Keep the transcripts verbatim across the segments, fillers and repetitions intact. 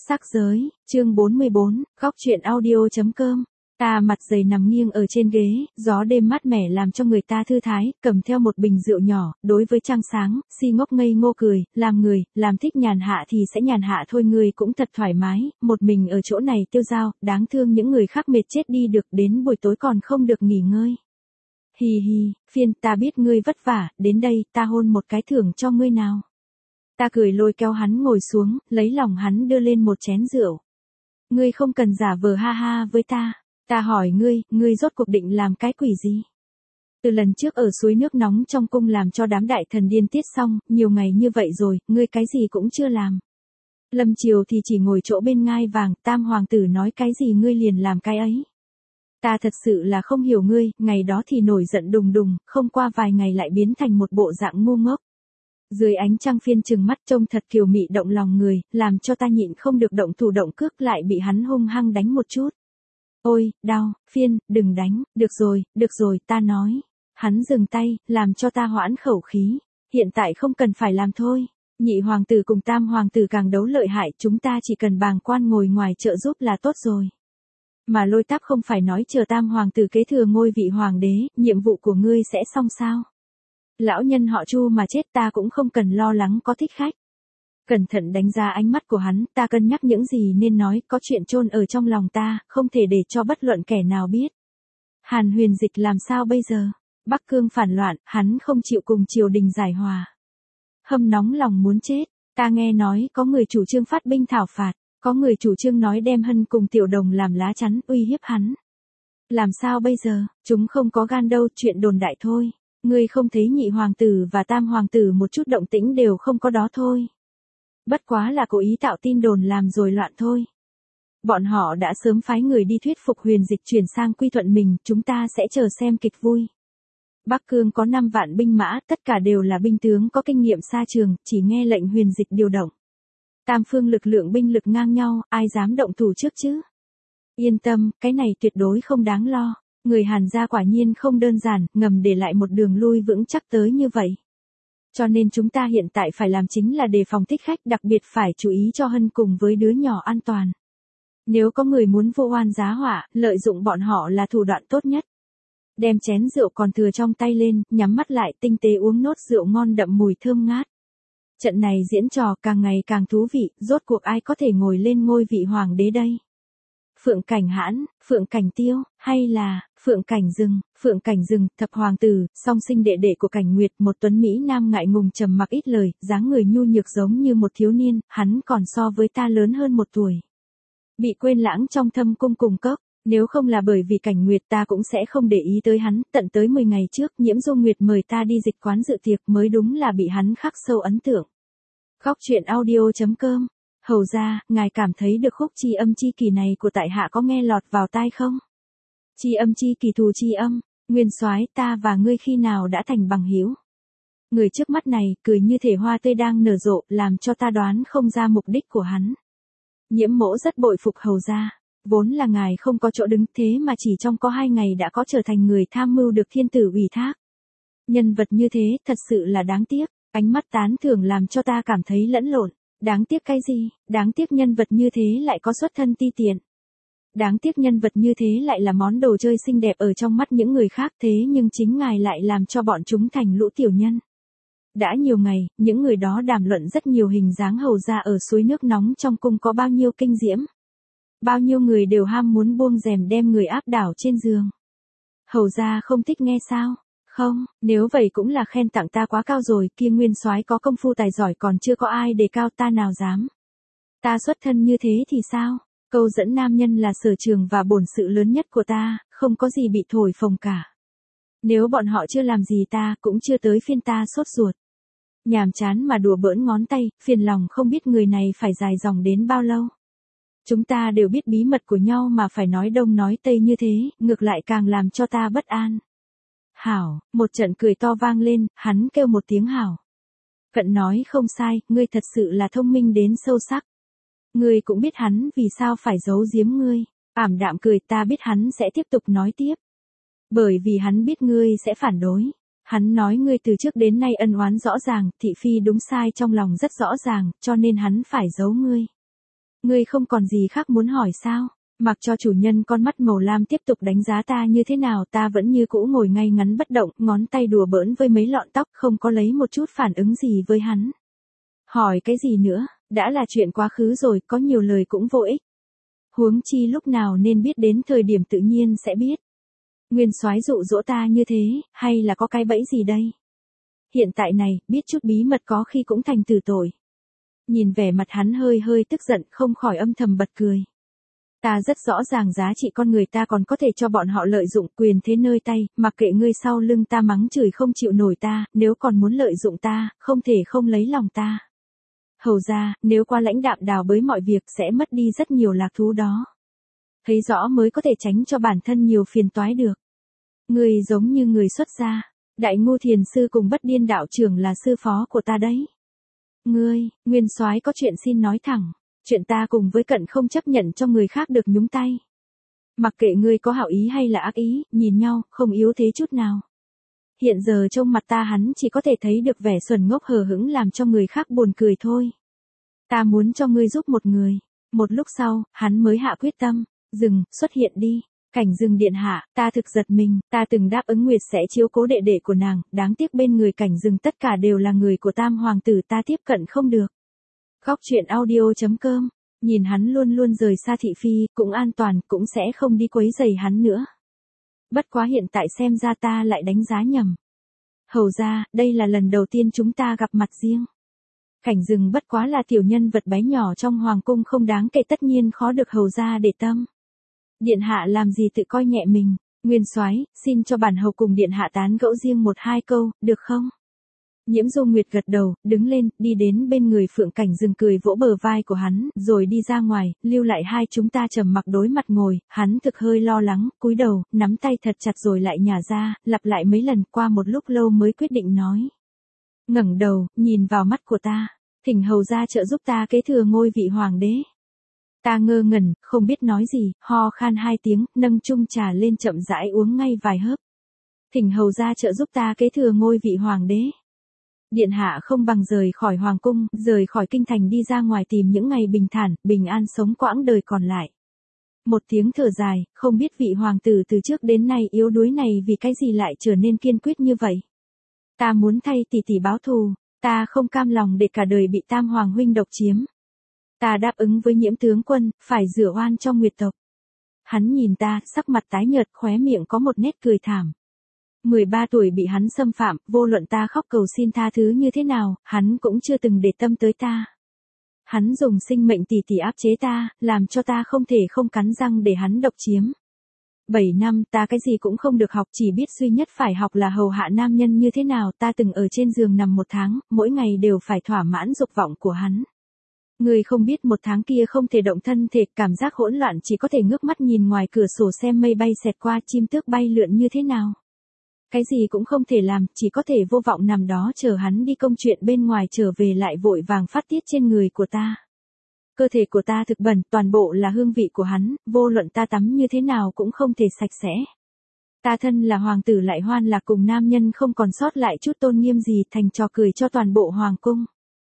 Sắc giới, chương bốn mươi bốn, góc truyện audio.com. Ta mặt dày nằm nghiêng ở trên ghế, gió đêm mát mẻ làm cho người ta thư thái, cầm theo một bình rượu nhỏ, đối với trăng sáng, si ngốc ngây ngô cười, làm người, làm thích nhàn hạ thì sẽ nhàn hạ thôi, người cũng thật thoải mái, một mình ở chỗ này tiêu dao, đáng thương những người khác mệt chết đi được, đến buổi tối còn không được nghỉ ngơi. Hì hì, Phiên, ta biết ngươi vất vả, đến đây, ta hôn một cái thưởng cho ngươi nào. Ta cười lôi kéo hắn ngồi xuống, lấy lòng hắn đưa lên một chén rượu. Ngươi không cần giả vờ ha ha với ta. Ta hỏi ngươi, ngươi rốt cuộc định làm cái quỷ gì? Từ lần trước ở suối nước nóng trong cung làm cho đám đại thần điên tiết xong, nhiều ngày như vậy rồi, ngươi cái gì cũng chưa làm. Lâm Triều thì chỉ ngồi chỗ bên ngai vàng, tam hoàng tử nói cái gì ngươi liền làm cái ấy. Ta thật sự là không hiểu ngươi, ngày đó thì nổi giận đùng đùng, không qua vài ngày lại biến thành một bộ dạng ngu ngốc. Dưới ánh trăng Phiên trừng mắt trông thật kiều mị động lòng người, làm cho ta nhịn không được động thủ động cước, lại bị hắn hung hăng đánh một chút. Ôi, đau, Phiên, đừng đánh, được rồi, được rồi, ta nói. Hắn dừng tay, làm cho ta hoãn khẩu khí. Hiện tại không cần phải làm thôi. Nhị hoàng tử cùng tam hoàng tử càng đấu lợi hại, chúng ta chỉ cần bàng quan ngồi ngoài trợ giúp là tốt rồi. Mà Lôi Táp không phải nói chờ tam hoàng tử kế thừa ngôi vị hoàng đế, nhiệm vụ của ngươi sẽ xong sao? Lão nhân họ Chu mà chết ta cũng không cần lo lắng có thích khách. Cẩn thận đánh giá ánh mắt của hắn, ta cân nhắc những gì nên nói, có chuyện chôn ở trong lòng ta, không thể để cho bất luận kẻ nào biết. Hàn Huyền Dịch làm sao bây giờ? Bắc Cương phản loạn, hắn không chịu cùng triều đình giải hòa. Hâm nóng lòng muốn chết, ta nghe nói có người chủ trương phát binh thảo phạt, có người chủ trương nói đem Hân cùng Tiểu Đồng làm lá chắn uy hiếp hắn. Làm sao bây giờ, chúng không có gan đâu, chuyện đồn đại thôi. Ngươi không thấy nhị hoàng tử và tam hoàng tử một chút động tĩnh đều không có đó thôi. Bất quá là cố ý tạo tin đồn làm rồi loạn thôi. Bọn họ đã sớm phái người đi thuyết phục Huyền Dịch chuyển sang quy thuận mình, chúng ta sẽ chờ xem kịch vui. Bắc Cương có năm vạn binh mã, tất cả đều là binh tướng có kinh nghiệm xa trường, chỉ nghe lệnh Huyền Dịch điều động. Tam phương lực lượng binh lực ngang nhau, ai dám động thủ trước chứ? Yên tâm, cái này tuyệt đối không đáng lo. Người Hàn gia quả nhiên không đơn giản, ngầm để lại một đường lui vững chắc tới như vậy. Cho nên chúng ta hiện tại phải làm chính là đề phòng thích khách, đặc biệt phải chú ý cho Hân cùng với đứa nhỏ an toàn. Nếu có người muốn vô oan giá họa, lợi dụng bọn họ là thủ đoạn tốt nhất. Đem chén rượu còn thừa trong tay lên, nhắm mắt lại tinh tế uống nốt rượu ngon đậm mùi thơm ngát. Trận này diễn trò càng ngày càng thú vị, rốt cuộc ai có thể ngồi lên ngôi vị hoàng đế đây? Phượng Cảnh Hãn, Phượng Cảnh Tiêu, hay là Phượng Cảnh Dừng, Phượng Cảnh Dừng, thập hoàng tử, song sinh đệ đệ của Cảnh Nguyệt, một tuấn mỹ nam ngại ngùng trầm mặc ít lời, dáng người nhu nhược giống như một thiếu niên, hắn còn so với ta lớn hơn một tuổi. Bị quên lãng trong thâm cung cùng cốc, nếu không là bởi vì Cảnh Nguyệt ta cũng sẽ không để ý tới hắn, tận tới mười ngày trước, Nhiễm Dung Nguyệt mời ta đi dịch quán dự tiệc mới đúng là bị hắn khắc sâu ấn tượng. Góc truyện audio.com. Hầu ra, ngài cảm thấy được khúc chi âm chi kỳ này của tại hạ có nghe lọt vào tai không? Chi âm chi kỳ thù chi âm, Nguyên Soái, ta và ngươi khi nào đã thành bằng hữu? Người trước mắt này cười như thể hoa tươi đang nở rộ, làm cho ta đoán không ra mục đích của hắn. Nhiễm Mỗ rất bội phục hầu ra, vốn là ngài không có chỗ đứng, thế mà chỉ trong có hai ngày đã có trở thành người tham mưu được thiên tử ủy thác. Nhân vật như thế thật sự là đáng tiếc, ánh mắt tán thưởng làm cho ta cảm thấy lẫn lộn. Đáng tiếc cái gì? Đáng tiếc nhân vật như thế lại có xuất thân ti tiện. Đáng tiếc nhân vật như thế lại là món đồ chơi xinh đẹp ở trong mắt những người khác, thế nhưng chính ngài lại làm cho bọn chúng thành lũ tiểu nhân. Đã nhiều ngày, những người đó đàm luận rất nhiều hình dáng hầu ra ở suối nước nóng trong cung có bao nhiêu kinh diễm. Bao nhiêu người đều ham muốn buông rèm đem người áp đảo trên giường. Hầu ra không thích nghe sao? Không, nếu vậy cũng là khen tặng ta quá cao rồi, kia Nguyên Soái có công phu tài giỏi còn chưa có ai đề cao ta nào dám. Ta xuất thân như thế thì sao? Câu dẫn nam nhân là sở trường và bổn sự lớn nhất của ta, không có gì bị thổi phồng cả. Nếu bọn họ chưa làm gì ta, cũng chưa tới phiên ta sốt ruột. Nhàm chán mà đùa bỡn ngón tay, phiền lòng không biết người này phải dài dòng đến bao lâu. Chúng ta đều biết bí mật của nhau mà phải nói đông nói tây như thế, ngược lại càng làm cho ta bất an. Hảo, một trận cười to vang lên, hắn kêu một tiếng hảo. Cận nói không sai, ngươi thật sự là thông minh đến sâu sắc. Ngươi cũng biết hắn vì sao phải giấu giếm ngươi. Ảm đạm cười, ta biết hắn sẽ tiếp tục nói tiếp. Bởi vì hắn biết ngươi sẽ phản đối. Hắn nói ngươi từ trước đến nay ân oán rõ ràng, thị phi đúng sai trong lòng rất rõ ràng, cho nên hắn phải giấu ngươi. Ngươi không còn gì khác muốn hỏi sao? Mặc cho chủ nhân con mắt màu lam tiếp tục đánh giá ta như thế nào, ta vẫn như cũ ngồi ngay ngắn bất động, ngón tay đùa bỡn với mấy lọn tóc, không có lấy một chút phản ứng gì với hắn. Hỏi cái gì nữa, đã là chuyện quá khứ rồi, có nhiều lời cũng vô ích. Huống chi lúc nào nên biết đến thời điểm tự nhiên sẽ biết. Nguyên soái dụ dỗ ta như thế, hay là có cái bẫy gì đây? Hiện tại này, biết chút bí mật có khi cũng thành tử tội. Nhìn vẻ mặt hắn hơi hơi tức giận, không khỏi âm thầm bật cười. Ta rất rõ ràng giá trị con người ta còn có thể cho bọn họ lợi dụng quyền thế nơi tay, mặc kệ ngươi sau lưng ta mắng chửi không chịu nổi ta, nếu còn muốn lợi dụng ta, không thể không lấy lòng ta. Hầu ra, nếu qua lãnh đạm đào bới mọi việc sẽ mất đi rất nhiều lạc thú đó. Thấy rõ mới có thể tránh cho bản thân nhiều phiền toái được. Ngươi giống như người xuất gia, Đại Ngô Thiền Sư cùng Bất Điên đạo trưởng là sư phó của ta đấy. Ngươi, Nguyên soái có chuyện xin nói thẳng. Chuyện ta cùng với Cận không chấp nhận cho người khác được nhúng tay. Mặc kệ ngươi có hảo ý hay là ác ý, nhìn nhau, không yếu thế chút nào. Hiện giờ trong mặt ta hắn chỉ có thể thấy được vẻ xuẩn ngốc hờ hững làm cho người khác buồn cười thôi. Ta muốn cho ngươi giúp một người. Một lúc sau, hắn mới hạ quyết tâm. Dừng, xuất hiện đi. Cảnh Dừng điện hạ, ta thực giật mình, ta từng đáp ứng Nguyệt sẽ chiếu cố đệ đệ của nàng, đáng tiếc bên người Cảnh Dừng tất cả đều là người của Tam hoàng tử, ta tiếp cận không được. Góc truyện audio chấm com, nhìn hắn luôn luôn rời xa thị phi, cũng an toàn, cũng sẽ không đi quấy rầy hắn nữa. Bất quá hiện tại xem ra ta lại đánh giá nhầm. Hầu ra, đây là lần đầu tiên chúng ta gặp mặt riêng. Cảnh Dừng bất quá là tiểu nhân vật bé nhỏ trong hoàng cung không đáng kể, tất nhiên khó được hầu ra để tâm. Điện hạ làm gì tự coi nhẹ mình, Nguyên soái, xin cho bản hầu cùng điện hạ tán gẫu riêng một hai câu, được không? Nhiễm Dung Nguyệt gật đầu, đứng lên, đi đến bên người Phượng Cảnh Dừng cười vỗ bờ vai của hắn, rồi đi ra ngoài, lưu lại hai chúng ta trầm mặc đối mặt ngồi, hắn thực hơi lo lắng, cúi đầu, nắm tay thật chặt rồi lại nhả ra, lặp lại mấy lần, qua một lúc lâu mới quyết định nói. Ngẩng đầu, nhìn vào mắt của ta, thỉnh hầu ra trợ giúp ta kế thừa ngôi vị hoàng đế. Ta ngơ ngẩn, không biết nói gì, ho khan hai tiếng, nâng chung trà lên chậm rãi uống ngay vài hớp. Thỉnh hầu ra trợ giúp ta kế thừa ngôi vị hoàng đế. Điện hạ không bằng rời khỏi hoàng cung, rời khỏi kinh thành đi ra ngoài tìm những ngày bình thản, bình an sống quãng đời còn lại. Một tiếng thở dài, không biết vị hoàng tử từ trước đến nay yếu đuối này vì cái gì lại trở nên kiên quyết như vậy. Ta muốn thay tỷ tỷ báo thù, ta không cam lòng để cả đời bị Tam hoàng huynh độc chiếm. Ta đáp ứng với Nhiễm tướng quân, phải rửa oan cho Nguyệt tộc. Hắn nhìn ta, sắc mặt tái nhợt, khóe miệng có một nét cười thảm. mười ba tuổi bị hắn xâm phạm, vô luận ta khóc cầu xin tha thứ như thế nào, hắn cũng chưa từng để tâm tới ta. Hắn dùng sinh mệnh tỷ tỷ áp chế ta, làm cho ta không thể không cắn răng để hắn độc chiếm. Bảy năm ta cái gì cũng không được học, chỉ biết duy nhất phải học là hầu hạ nam nhân như thế nào. Ta từng ở trên giường nằm một tháng, mỗi ngày đều phải thỏa mãn dục vọng của hắn. Người không biết một tháng kia không thể động thân thể, cảm giác hỗn loạn, chỉ có thể ngước mắt nhìn ngoài cửa sổ xem mây bay xẹt qua, chim tước bay lượn như thế nào. Cái gì cũng không thể làm, chỉ có thể vô vọng nằm đó chờ hắn đi công chuyện bên ngoài trở về lại vội vàng phát tiết trên người của ta. Cơ thể của ta thực bẩn, toàn bộ là hương vị của hắn, vô luận ta tắm như thế nào cũng không thể sạch sẽ. Ta thân là hoàng tử lại hoan lạc cùng nam nhân không còn sót lại chút tôn nghiêm gì, thành trò cười cho toàn bộ hoàng cung.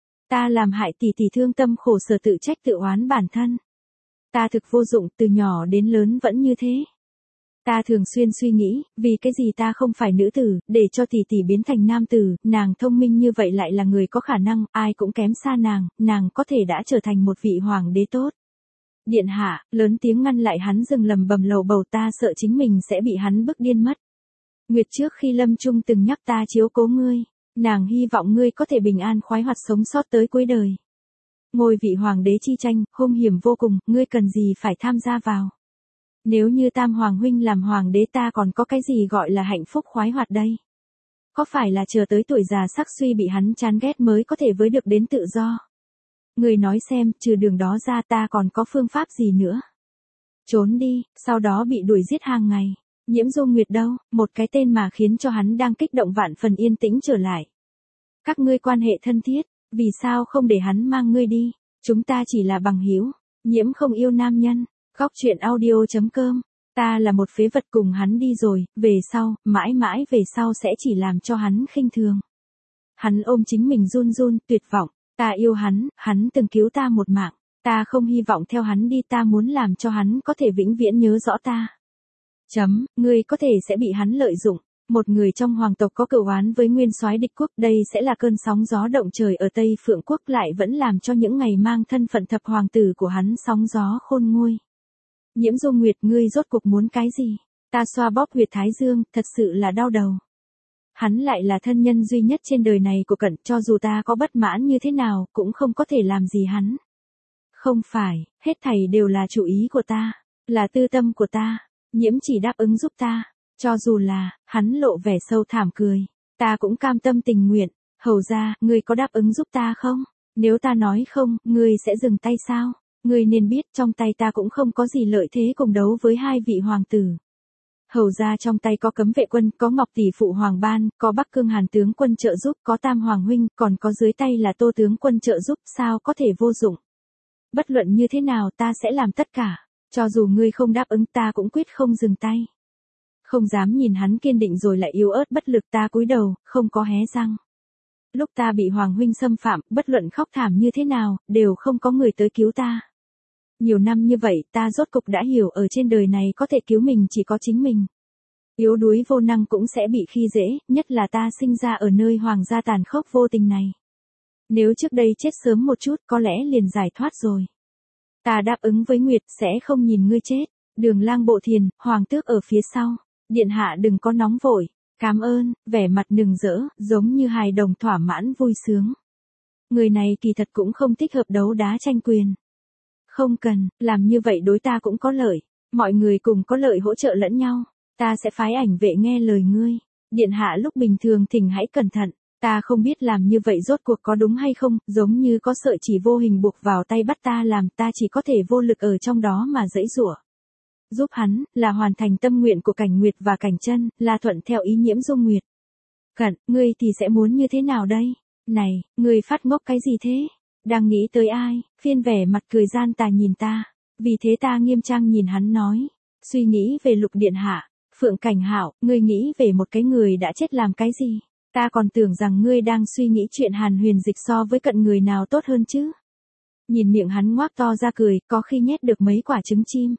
Ta làm hại tỷ tỷ thương tâm khổ sở, tự trách tự oán bản thân. Ta thực vô dụng, từ nhỏ đến lớn vẫn như thế. Ta thường xuyên suy nghĩ, vì cái gì ta không phải nữ tử, để cho tỷ tỷ biến thành nam tử, nàng thông minh như vậy lại là người có khả năng, ai cũng kém xa nàng, nàng có thể đã trở thành một vị hoàng đế tốt. Điện hạ, lớn tiếng ngăn lại hắn dừng lầm bầm lầu bầu, ta sợ chính mình sẽ bị hắn bức điên mất. Nguyệt trước khi lâm chung từng nhắc ta chiếu cố ngươi, nàng hy vọng ngươi có thể bình an khoái hoạt sống sót tới cuối đời. Ngôi vị hoàng đế chi tranh, hung hiểm vô cùng, ngươi cần gì phải tham gia vào. Nếu như Tam hoàng huynh làm hoàng đế, ta còn có cái gì gọi là hạnh phúc khoái hoạt đây? Có phải là chờ tới tuổi già sắc suy bị hắn chán ghét mới có thể với được đến tự do? Người nói xem, trừ đường đó ra ta còn có phương pháp gì nữa? Trốn đi, sau đó bị đuổi giết hàng ngày. Nhiễm Dung Nguyệt đâu, một cái tên mà khiến cho hắn đang kích động vạn phần yên tĩnh trở lại. Các ngươi quan hệ thân thiết, vì sao không để hắn mang ngươi đi? Chúng ta chỉ là bằng hữu. Nhiễm không yêu nam nhân. Góc truyện audio chấm com, ta là một phế vật cùng hắn đi rồi, về sau, mãi mãi về sau sẽ chỉ làm cho hắn khinh thường. Hắn ôm chính mình run run, tuyệt vọng, ta yêu hắn, hắn từng cứu ta một mạng, Ta không hy vọng theo hắn đi, ta muốn làm cho hắn có thể vĩnh viễn nhớ rõ ta. Chấm, ngươi có thể sẽ bị hắn lợi dụng. Một người trong hoàng tộc có cựu oán với nguyên soái địch quốc, đây sẽ là cơn sóng gió động trời ở Tây Phượng quốc, lại vẫn làm cho những ngày mang thân phận thập hoàng tử của hắn sóng gió khôn nguôi. Nhiễm Dung Nguyệt, ngươi rốt cuộc muốn cái gì? Ta xoa bóp huyệt thái dương, thật sự là đau đầu. Hắn lại là thân nhân duy nhất trên đời này của Cận, cho dù ta có bất mãn như thế nào, cũng không có thể làm gì hắn. Không phải, hết thảy đều là chủ ý của ta, là tư tâm của ta, Nhiễm chỉ đáp ứng giúp ta. Cho dù là, hắn lộ vẻ sâu thẳm cười. Ta cũng cam tâm tình nguyện. Hầu ra, ngươi có đáp ứng giúp ta không? Nếu ta nói không, ngươi sẽ dừng tay sao? Ngươi nên biết trong tay ta cũng không có gì lợi thế cùng đấu với hai vị hoàng tử. Hầu ra trong tay có cấm vệ quân, có Ngọc tỷ phụ hoàng ban, có Bắc Cương Hàn tướng quân trợ giúp, có Tam Hoàng huynh, còn có dưới tay là Tô tướng quân trợ giúp, sao có thể vô dụng? Bất luận như thế nào ta sẽ làm tất cả. Cho dù ngươi không đáp ứng ta cũng quyết không dừng tay. Không dám nhìn hắn kiên định rồi lại yếu ớt bất lực, ta cúi đầu, không có hé răng. Lúc ta bị Hoàng huynh xâm phạm, bất luận khóc thảm như thế nào, đều không có người tới cứu ta. Nhiều năm như vậy, ta rốt cục đã hiểu ở trên đời này có thể cứu mình chỉ có chính mình. Yếu đuối vô năng cũng sẽ bị khi dễ, nhất là ta sinh ra ở nơi hoàng gia tàn khốc vô tình này. Nếu trước đây chết sớm một chút có lẽ liền giải thoát rồi. Ta đáp ứng với Nguyệt sẽ không nhìn ngươi chết. Đường Lang bộ thiền, hoàng tước ở phía sau. Điện hạ đừng có nóng vội. Cảm ơn, vẻ mặt nừng rỡ, giống như hài đồng thỏa mãn vui sướng. Người này kỳ thật cũng không thích hợp đấu đá tranh quyền. Không cần, làm như vậy đối ta cũng có lợi. Mọi người cùng có lợi hỗ trợ lẫn nhau. Ta sẽ phái ảnh vệ nghe lời ngươi. Điện hạ lúc bình thường thỉnh hãy cẩn thận. Ta không biết làm như vậy rốt cuộc có đúng hay không, giống như có sợi chỉ vô hình buộc vào tay bắt ta làm, ta chỉ có thể vô lực ở trong đó mà giãy giụa. Giúp hắn, là hoàn thành tâm nguyện của Cảnh Nguyệt và Cảnh Chân, là thuận theo ý Nhiễm Dung Nguyệt. Cận, ngươi thì sẽ muốn như thế nào đây? Này, ngươi phát ngốc cái gì thế? Đang nghĩ tới ai? Phiên vẻ mặt cười gian tà nhìn ta. Vì thế ta nghiêm trang nhìn hắn nói. Suy nghĩ về Lục điện hạ. Phượng Cảnh Hạo, ngươi nghĩ về một cái người đã chết làm cái gì? Ta còn tưởng rằng ngươi đang suy nghĩ chuyện Hàn Huyền Dịch so với Cận người nào tốt hơn chứ. Nhìn miệng hắn ngoác to ra cười, có khi nhét được mấy quả trứng chim.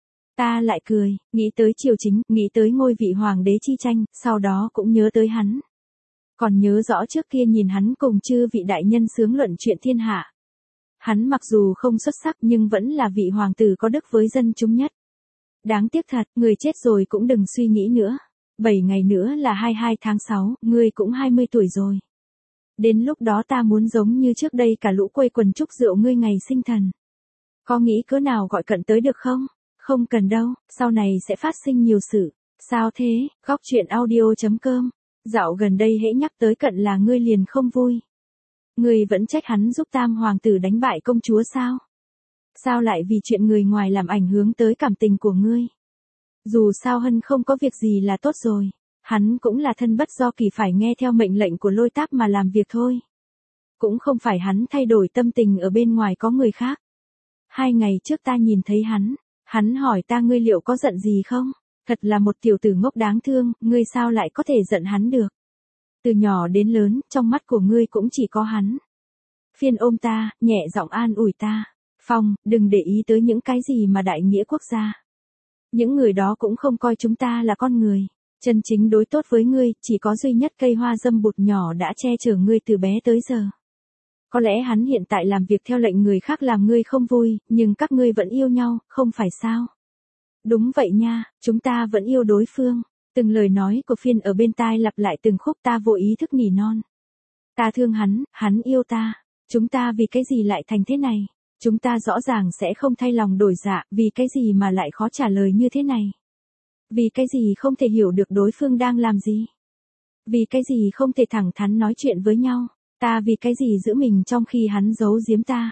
Ta lại cười, nghĩ tới triều chính, nghĩ tới ngôi vị hoàng đế chi tranh, sau đó cũng nhớ tới hắn. Còn nhớ rõ trước kia nhìn hắn cùng chư vị đại nhân xướng luận chuyện thiên hạ. Hắn mặc dù không xuất sắc nhưng vẫn là vị hoàng tử có đức với dân chúng nhất. Đáng tiếc thật, người chết rồi cũng đừng suy nghĩ nữa. Bảy ngày nữa là hai mươi hai tháng sáu, ngươi cũng hai mươi tuổi rồi. Đến lúc đó ta muốn giống như trước đây cả lũ quây quần chúc rượu ngươi ngày sinh thần. Có nghĩ cỡ nào gọi Cận tới được không? Không cần đâu, sau này sẽ phát sinh nhiều sự. Sao thế? Góc truyện audio chấm com. Dạo gần đây hễ nhắc tới Cận là ngươi liền không vui. Ngươi vẫn trách hắn giúp Tam hoàng tử đánh bại công chúa sao? Sao lại vì chuyện người ngoài làm ảnh hưởng tới cảm tình của ngươi? Dù sao Hân không có việc gì là tốt rồi. Hắn cũng là thân bất do kỳ phải nghe theo mệnh lệnh của Lôi Táp mà làm việc thôi. Cũng không phải hắn thay đổi tâm tình ở bên ngoài có người khác. Hai ngày trước ta nhìn thấy hắn. Hắn hỏi ta ngươi liệu có giận gì không? Thật là một tiểu tử ngốc đáng thương, ngươi sao lại có thể giận hắn được? Từ nhỏ đến lớn, trong mắt của ngươi cũng chỉ có hắn. Phiên ôm ta, nhẹ giọng an ủi ta. Phong, đừng để ý tới những cái gì mà đại nghĩa quốc gia. Những người đó cũng không coi chúng ta là con người. Chân chính đối tốt với ngươi, chỉ có duy nhất cây hoa dâm bụt nhỏ đã che chở ngươi từ bé tới giờ. Có lẽ hắn hiện tại làm việc theo lệnh người khác làm ngươi không vui, nhưng các ngươi vẫn yêu nhau, không phải sao? Đúng vậy nha, chúng ta vẫn yêu đối phương. Từng lời nói của Phiên ở bên tai lặp lại từng khúc, ta vô ý thức nỉ non. Ta thương hắn, hắn yêu ta. Chúng ta vì cái gì lại thành thế này? Chúng ta rõ ràng sẽ không thay lòng đổi dạ, vì cái gì mà lại khó trả lời như thế này? Vì cái gì không thể hiểu được đối phương đang làm gì? Vì cái gì không thể thẳng thắn nói chuyện với nhau? Ta vì cái gì giữ mình trong khi hắn giấu giếm ta?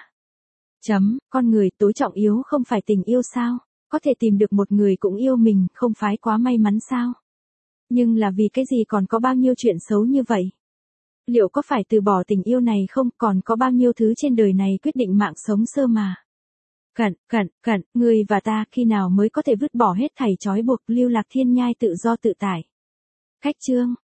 Chấm, con người tối trọng yếu không phải tình yêu sao? Có thể tìm được một người cũng yêu mình, không phải quá may mắn sao? Nhưng là vì cái gì còn có bao nhiêu chuyện xấu như vậy? Liệu có phải từ bỏ tình yêu này không? Còn có bao nhiêu thứ trên đời này quyết định mạng sống sơ mà? Cận, cận, cận, ngươi và ta khi nào mới có thể vứt bỏ hết thảy trói buộc, lưu lạc thiên nhai tự do tự tại? Cách chương